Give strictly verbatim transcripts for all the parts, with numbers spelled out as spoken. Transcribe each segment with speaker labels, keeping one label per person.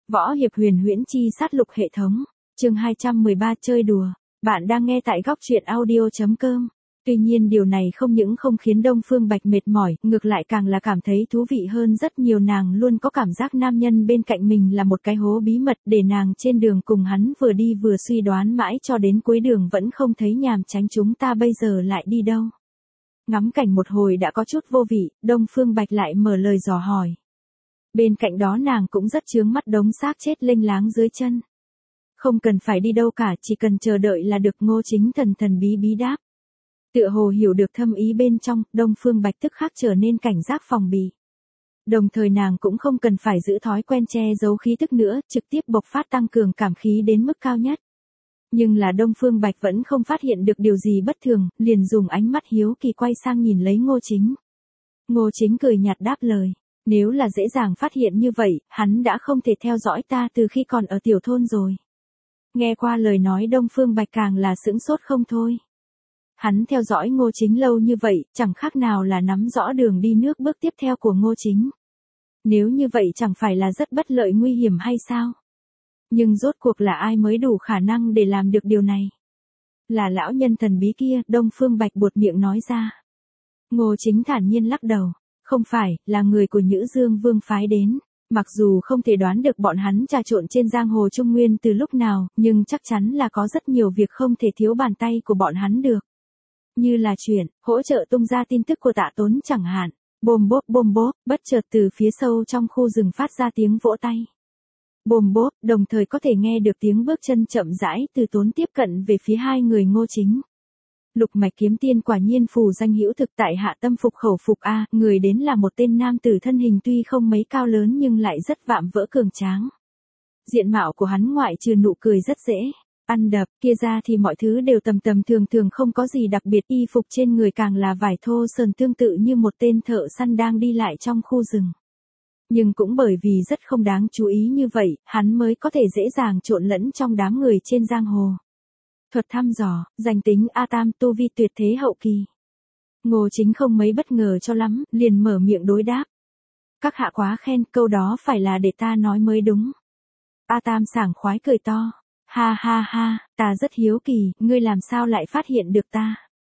Speaker 1: Võ hiệp huyền huyễn chi sát lục hệ thống, chương hai trăm mười ba chơi đùa, bạn đang nghe tại góc truyện audio.com. Tuy nhiên điều này không những không khiến Đông Phương Bạch mệt mỏi, ngược lại càng là cảm thấy thú vị hơn rất nhiều. Nàng luôn có cảm giác nam nhân bên cạnh mình là một cái hố bí mật để nàng trên đường cùng hắn vừa đi vừa suy đoán mãi cho đến cuối đường vẫn không thấy nhàm chán. Chúng ta bây giờ lại đi đâu? Ngắm cảnh một hồi đã có chút vô vị, Đông Phương Bạch lại mở lời dò hỏi. Bên cạnh đó nàng cũng rất chướng mắt đống xác chết lênh láng dưới chân. Không cần phải đi đâu cả, chỉ cần chờ đợi là được. Ngô Chính thần thần bí bí đáp. Tựa hồ hiểu được thâm ý bên trong, Đông Phương Bạch tức khắc trở nên cảnh giác phòng bị. Đồng thời nàng cũng không cần phải giữ thói quen che giấu khí tức nữa, trực tiếp bộc phát tăng cường cảm khí đến mức cao nhất. Nhưng là Đông Phương Bạch vẫn không phát hiện được điều gì bất thường, liền dùng ánh mắt hiếu kỳ quay sang nhìn lấy Ngô Chính. Ngô Chính cười nhạt đáp lời. Nếu là dễ dàng phát hiện như vậy, hắn đã không thể theo dõi ta từ khi còn ở tiểu thôn rồi. Nghe qua lời nói Đông Phương Bạch càng là sững sốt không thôi. Hắn theo dõi Ngô Chính lâu như vậy, chẳng khác nào là nắm rõ đường đi nước bước tiếp theo của Ngô Chính. Nếu như vậy chẳng phải là rất bất lợi nguy hiểm hay sao? Nhưng rốt cuộc là ai mới đủ khả năng để làm được điều này? Là lão nhân thần bí kia, Đông Phương Bạch buột miệng nói ra. Ngô Chính thản nhiên lắc đầu. Không phải, là người của Nhữ Dương Vương phái đến. Mặc dù không thể đoán được bọn hắn trà trộn trên giang hồ Trung Nguyên từ lúc nào, nhưng chắc chắn là có rất nhiều việc không thể thiếu bàn tay của bọn hắn được. Như là chuyện, hỗ trợ tung ra tin tức của Tạ Tốn chẳng hạn. Bồm bốp bồm bốp, bất chợt từ phía sâu trong khu rừng phát ra tiếng vỗ tay. Bồm bốp, đồng thời có thể nghe được tiếng bước chân chậm rãi từ Tốn tiếp cận về phía hai người Ngô Chính. Lục mạch kiếm tiên quả nhiên phù danh hữu thực, tại hạ tâm phục khẩu phục a. Người đến là một tên nam tử thân hình tuy không mấy cao lớn nhưng lại rất vạm vỡ cường tráng. Diện mạo của hắn ngoại trừ nụ cười rất dễ ăn đập kia ra thì mọi thứ đều tầm tầm thường thường, không có gì đặc biệt. Y phục trên người càng là vải thô sờn, tương tự như một tên thợ săn đang đi lại trong khu rừng. Nhưng cũng bởi vì rất không đáng chú ý như vậy, hắn mới có thể dễ dàng trộn lẫn trong đám người trên giang hồ. Thuật thăm dò, danh tính A Tam, tu vi tuyệt thế hậu kỳ. Ngô Chính không mấy bất ngờ cho lắm, liền mở miệng đối đáp. Các hạ quá khen, câu đó phải là để ta nói mới đúng. A Tam sảng khoái cười to. Ha ha ha, ta rất hiếu kỳ, ngươi làm sao lại phát hiện được ta?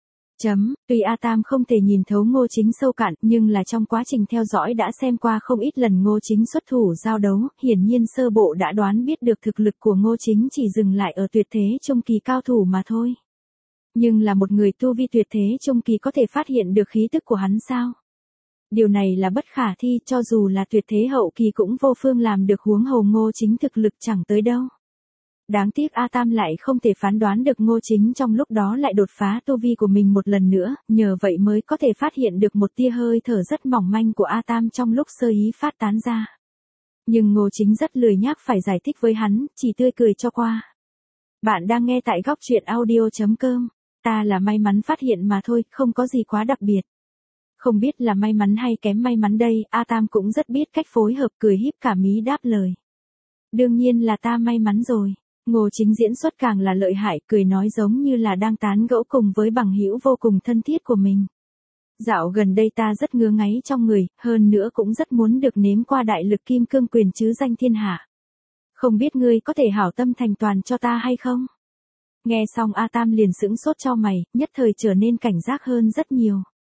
Speaker 1: Chấm, tuy A Tam không thể nhìn thấu Ngô Chính sâu cạn, nhưng là trong quá trình theo dõi đã xem qua không ít lần Ngô Chính xuất thủ giao đấu, hiển nhiên sơ bộ đã đoán biết được thực lực của Ngô Chính chỉ dừng lại ở tuyệt thế trung kỳ cao thủ mà thôi. Nhưng là một người tu vi tuyệt thế trung kỳ có thể phát hiện được khí tức của hắn sao? Điều này là bất khả thi, cho dù là tuyệt thế hậu kỳ cũng vô phương làm được, huống hồ Ngô Chính thực lực chẳng tới đâu. Đáng tiếc A Tam lại không thể phán đoán được Ngô Chính trong lúc đó lại đột phá tu vi của mình một lần nữa, nhờ vậy mới có thể phát hiện được một tia hơi thở rất mỏng manh của A Tam trong lúc sơ ý phát tán ra. Nhưng Ngô Chính rất lười nhác phải giải thích với hắn, chỉ tươi cười cho qua. Bạn đang nghe tại góc truyện audio.com, ta là may mắn phát hiện mà thôi, không có gì quá đặc biệt. Không biết là may mắn hay kém may mắn đây, A Tam cũng rất biết cách phối hợp, cười híp cả mí đáp lời. Đương nhiên là ta may mắn rồi. Ngô Chính diễn xuất càng là lợi hại, cười nói giống như là đang tán gẫu cùng với bằng hữu vô cùng thân thiết của mình. Dạo gần đây ta rất ngứa ngáy trong người, hơn nữa cũng rất muốn được nếm qua đại lực kim cương quyền chứ danh thiên hạ. Không biết ngươi có thể hảo tâm thành toàn cho ta hay không? Nghe xong A Tam liền sững sốt cho mày, nhất thời trở nên cảnh giác hơn rất nhiều.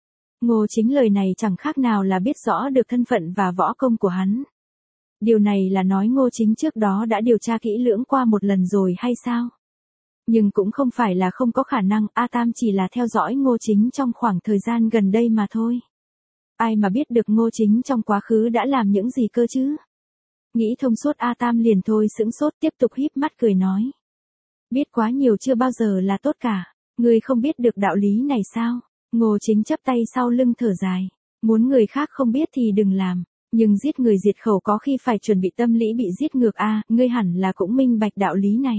Speaker 1: Ngô Chính lời này chẳng khác nào là biết rõ được thân phận và võ công của hắn. Điều này là nói Ngô Chính trước đó đã điều tra kỹ lưỡng qua một lần rồi hay sao? Nhưng cũng không phải là không có khả năng, A Tam chỉ là theo dõi Ngô Chính trong khoảng thời gian gần đây mà thôi. Ai mà biết được Ngô Chính trong quá khứ đã làm những gì cơ chứ? Nghĩ thông suốt A Tam liền thôi sững sốt, tiếp tục híp mắt cười nói. Biết quá nhiều chưa bao giờ là tốt cả, ngươi không biết được đạo lý này sao? Ngô Chính chắp tay sau lưng thở dài. Muốn người khác không biết thì đừng làm. Nhưng giết người diệt khẩu có khi phải chuẩn bị tâm lý bị giết ngược a, à, ngươi hẳn là cũng minh bạch đạo lý này.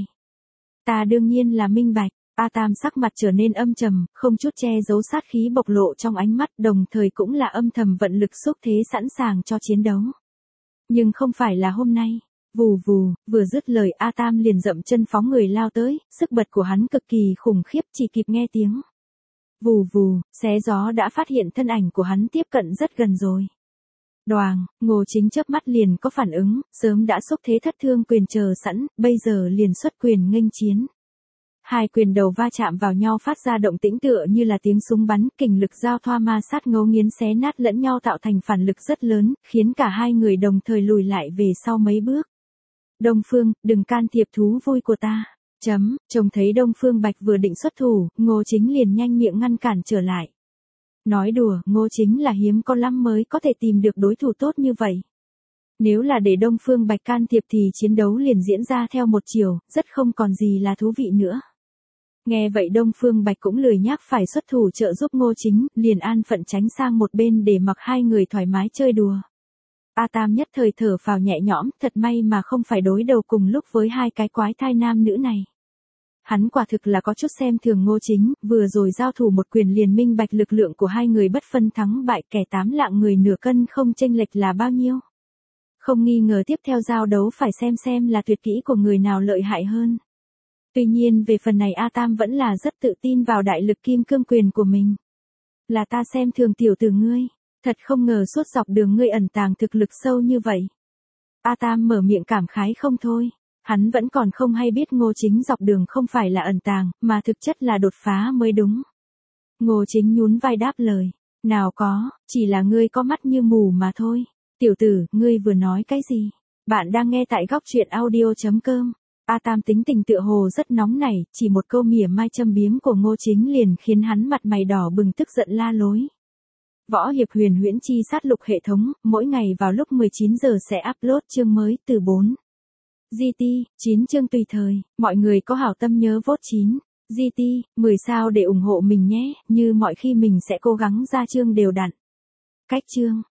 Speaker 1: Ta đương nhiên là minh bạch. A Tam sắc mặt trở nên âm trầm, không chút che giấu sát khí bộc lộ trong ánh mắt, đồng thời cũng là âm thầm vận lực xúc thế sẵn sàng cho chiến đấu. Nhưng không phải là hôm nay. Vù vù, vừa dứt lời A Tam liền dậm chân phóng người lao tới, sức bật của hắn cực kỳ khủng khiếp, chỉ kịp nghe tiếng. Vù vù, xé gió đã phát hiện thân ảnh của hắn tiếp cận rất gần rồi. Đoàng, Ngô Chính chớp mắt liền có phản ứng, sớm đã xúc thế thất thương quyền chờ sẵn, bây giờ liền xuất quyền nghênh chiến. Hai quyền đầu va chạm vào nhau phát ra động tĩnh tựa như là tiếng súng bắn, kình lực giao thoa ma sát ngấu nghiến xé nát lẫn nhau tạo thành phản lực rất lớn, khiến cả hai người đồng thời lùi lại về sau mấy bước. Đông Phương, đừng can thiệp thú vui của ta. Chấm, trông thấy Đông Phương Bạch vừa định xuất thủ, Ngô Chính liền nhanh miệng ngăn cản trở lại. Nói đùa, Ngô Chính là hiếm có lắm mới có thể tìm được đối thủ tốt như vậy. Nếu là để Đông Phương Bạch can thiệp thì chiến đấu liền diễn ra theo một chiều, rất không còn gì là thú vị nữa. Nghe vậy Đông Phương Bạch cũng lười nhác phải xuất thủ trợ giúp Ngô Chính, liền an phận tránh sang một bên để mặc hai người thoải mái chơi đùa. A Tam nhất thời thở phào nhẹ nhõm, thật may mà không phải đối đầu cùng lúc với hai cái quái thai nam nữ này. Hắn quả thực là có chút xem thường Ngô Chính, vừa rồi giao thủ một quyền liền minh bạch lực lượng của hai người bất phân thắng bại, kẻ tám lạng người nửa cân không chênh lệch là bao nhiêu. Không nghi ngờ tiếp theo giao đấu phải xem xem là tuyệt kỹ của người nào lợi hại hơn. Tuy nhiên về phần này A Tam vẫn là rất tự tin vào đại lực kim cương quyền của mình. Là ta xem thường tiểu tử ngươi, thật không ngờ suốt dọc đường ngươi ẩn tàng thực lực sâu như vậy. A Tam mở miệng cảm khái không thôi, hắn vẫn còn không hay biết Ngô Chính dọc đường không phải là ẩn tàng, mà thực chất là đột phá mới đúng. Ngô Chính nhún vai đáp lời, nào có, chỉ là ngươi có mắt như mù mà thôi. Tiểu tử, ngươi vừa nói cái gì? Bạn đang nghe tại góc truyện audio chấm com. A Tam tính tình tựa hồ rất nóng nảy, chỉ một câu mỉa mai châm biếm của Ngô Chính liền khiến hắn mặt mày đỏ bừng tức giận la lối. Võ hiệp huyền huyễn chi sát lục hệ thống, mỗi ngày vào lúc mười chín giờ sẽ upload chương mới từ bốn. giê tê, chín chương tùy thời, mọi người có hảo tâm nhớ vote chín. giê tê, mười sao để ủng hộ mình nhé, như mọi khi mình sẽ cố gắng ra chương đều đặn. Cách chương.